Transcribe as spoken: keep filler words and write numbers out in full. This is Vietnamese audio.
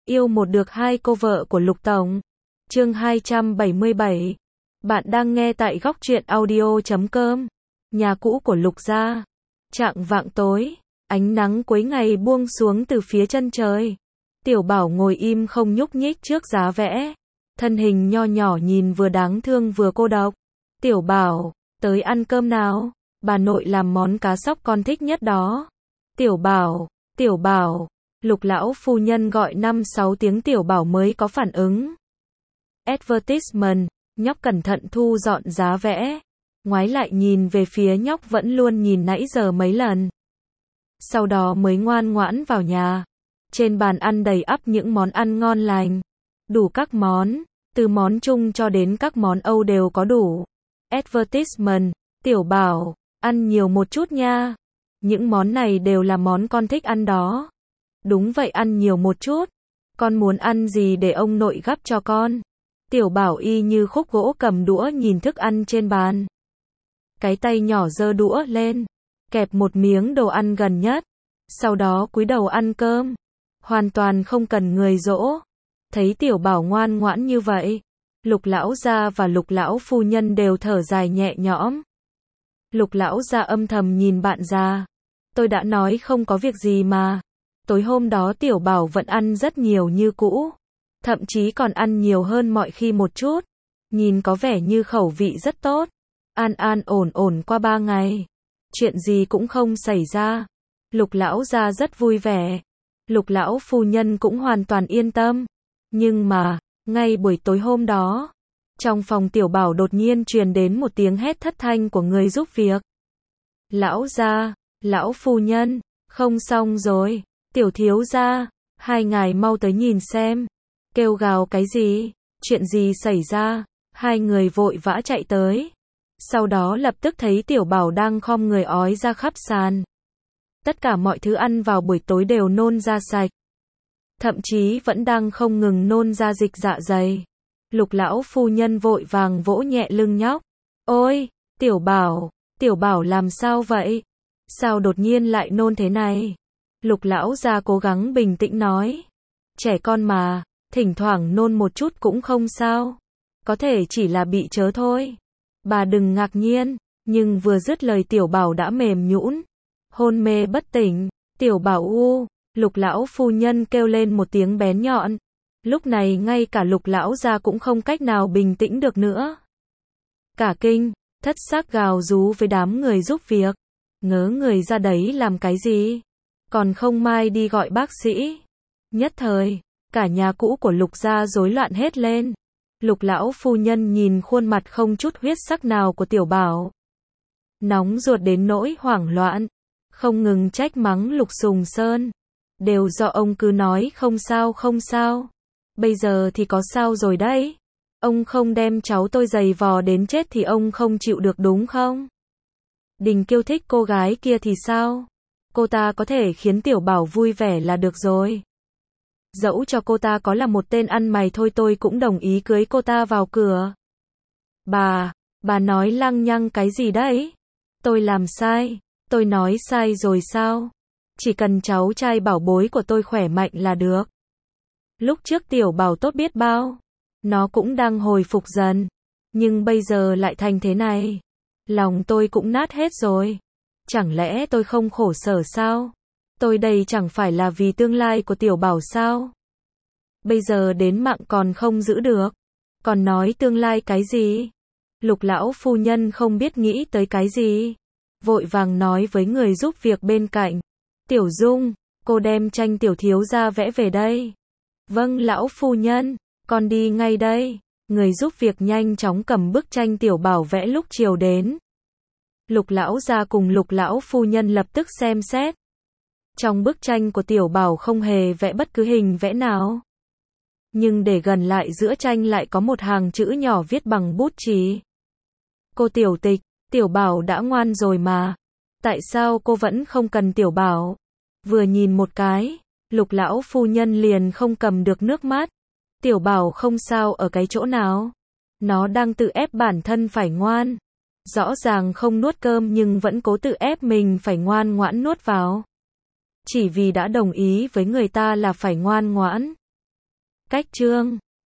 Yêu một được hai cô vợ của Lục Tổng. Chương hai trăm bảy mươi bảy. Bạn đang nghe tại góc truyện audio chấm com. Nhà cũ của Lục gia. Chạng vạng tối, ánh nắng cuối ngày buông xuống từ phía chân trời. Tiểu Bảo ngồi im không nhúc nhích trước giá vẽ. Thân hình nho nhỏ nhìn vừa đáng thương vừa cô độc. Tiểu Bảo, tới ăn cơm nào. Bà nội làm món cá sóc con thích nhất đó. Tiểu Bảo, Tiểu Bảo. Lục lão phu nhân gọi năm sáu tiếng Tiểu Bảo mới có phản ứng. Advertisement, nhóc cẩn thận thu dọn giá vẽ. Ngoái lại nhìn về phía nhóc vẫn luôn nhìn nãy giờ mấy lần. Sau đó mới ngoan ngoãn vào nhà. Trên bàn ăn đầy ắp những món ăn ngon lành. Đủ các món, từ món Trung cho đến các món Âu đều có đủ. Advertisement, Tiểu Bảo, ăn nhiều một chút nha. Những món này đều là món con thích ăn đó. Đúng vậy, ăn nhiều một chút. Con muốn ăn gì để ông nội gắp cho con. Tiểu Bảo y như khúc gỗ cầm đũa nhìn thức ăn trên bàn. Cái tay nhỏ giơ đũa lên, kẹp một miếng đồ ăn gần nhất. Sau đó cúi đầu ăn cơm. Hoàn toàn không cần người dỗ. Thấy Tiểu Bảo ngoan ngoãn như vậy, Lục lão gia và Lục lão phu nhân đều thở dài nhẹ nhõm. Lục lão gia âm thầm nhìn bạn già. Tôi đã nói không có việc gì mà. Tối hôm đó Tiểu Bảo vẫn ăn rất nhiều như cũ. Thậm chí còn ăn nhiều hơn mọi khi một chút. Nhìn có vẻ như khẩu vị rất tốt. An an ổn ổn qua ba ngày. Chuyện gì cũng không xảy ra. Lục lão gia rất vui vẻ. Lục lão phu nhân cũng hoàn toàn yên tâm. Nhưng mà, ngay buổi tối hôm đó, trong phòng Tiểu Bảo đột nhiên truyền đến một tiếng hét thất thanh của người giúp việc. Lão gia, lão phu nhân, không xong rồi. Tiểu thiếu gia, hai ngài mau tới nhìn xem. Kêu gào cái gì? Chuyện gì xảy ra? Hai người vội vã chạy tới. Sau đó lập tức thấy Tiểu Bảo đang khom người ói ra khắp sàn. Tất cả mọi thứ ăn vào buổi tối đều nôn ra sạch. Thậm chí vẫn đang không ngừng nôn ra dịch dạ dày. Lục lão phu nhân vội vàng vỗ nhẹ lưng nhóc. Ôi, Tiểu Bảo, Tiểu Bảo làm sao vậy? Sao đột nhiên lại nôn thế này? Lục lão gia cố gắng bình tĩnh nói. Trẻ con mà, thỉnh thoảng nôn một chút cũng không sao. Có thể chỉ là bị chớ thôi. Bà đừng ngạc nhiên. Nhưng vừa dứt lời Tiểu Bảo đã mềm nhũn, hôn mê bất tỉnh. Tiểu Bảo u, Lục lão phu nhân kêu lên một tiếng bén nhọn. Lúc này ngay cả Lục lão gia cũng không cách nào bình tĩnh được nữa. Cả kinh, thất xác gào rú với đám người giúp việc. Ngớ người ra đấy làm cái gì? Còn không mai đi gọi bác sĩ. Nhất thời, cả nhà cũ của Lục gia rối loạn hết lên. Lục lão phu nhân nhìn khuôn mặt không chút huyết sắc nào của Tiểu Bảo. Nóng ruột đến nỗi hoảng loạn. Không ngừng trách mắng Lục Sùng Sơn. Đều do ông cứ nói không sao không sao. Bây giờ thì có sao rồi đấy. Ông không đem cháu tôi giày vò đến chết thì ông không chịu được đúng không? Đình Kiêu thích cô gái kia thì sao? Cô ta có thể khiến Tiểu Bảo vui vẻ là được rồi. Dẫu cho cô ta có là một tên ăn mày thôi tôi cũng đồng ý cưới cô ta vào cửa. Bà, bà nói lăng nhăng cái gì đấy? Tôi làm sai, tôi nói sai rồi sao? Chỉ cần cháu trai bảo bối của tôi khỏe mạnh là được. Lúc trước Tiểu Bảo tốt biết bao. Nó cũng đang hồi phục dần. Nhưng bây giờ lại thành thế này. Lòng tôi cũng nát hết rồi. Chẳng lẽ tôi không khổ sở sao? Tôi đây chẳng phải là vì tương lai của Tiểu Bảo sao? Bây giờ đến mạng còn không giữ được. Còn nói tương lai cái gì? Lục lão phu nhân không biết nghĩ tới cái gì. Vội vàng nói với người giúp việc bên cạnh. Tiểu Dung, cô đem tranh Tiểu thiếu gia vẽ về đây. Vâng lão phu nhân, con đi ngay đây. Người giúp việc nhanh chóng cầm bức tranh Tiểu Bảo vẽ lúc chiều đến. Lục lão gia cùng Lục lão phu nhân lập tức xem xét. Trong bức tranh của Tiểu Bảo không hề vẽ bất cứ hình vẽ nào. Nhưng để gần lại giữa tranh lại có một hàng chữ nhỏ viết bằng bút chì. Cô Tiểu Tịch, Tiểu Bảo đã ngoan rồi mà. Tại sao cô vẫn không cần Tiểu Bảo? Vừa nhìn một cái, Lục lão phu nhân liền không cầm được nước mắt. Tiểu Bảo không sao ở cái chỗ nào? Nó đang tự ép bản thân phải ngoan. Rõ ràng không nuốt cơm nhưng vẫn cố tự ép mình phải ngoan ngoãn nuốt vào. Chỉ vì đã đồng ý với người ta là phải ngoan ngoãn. Cách chương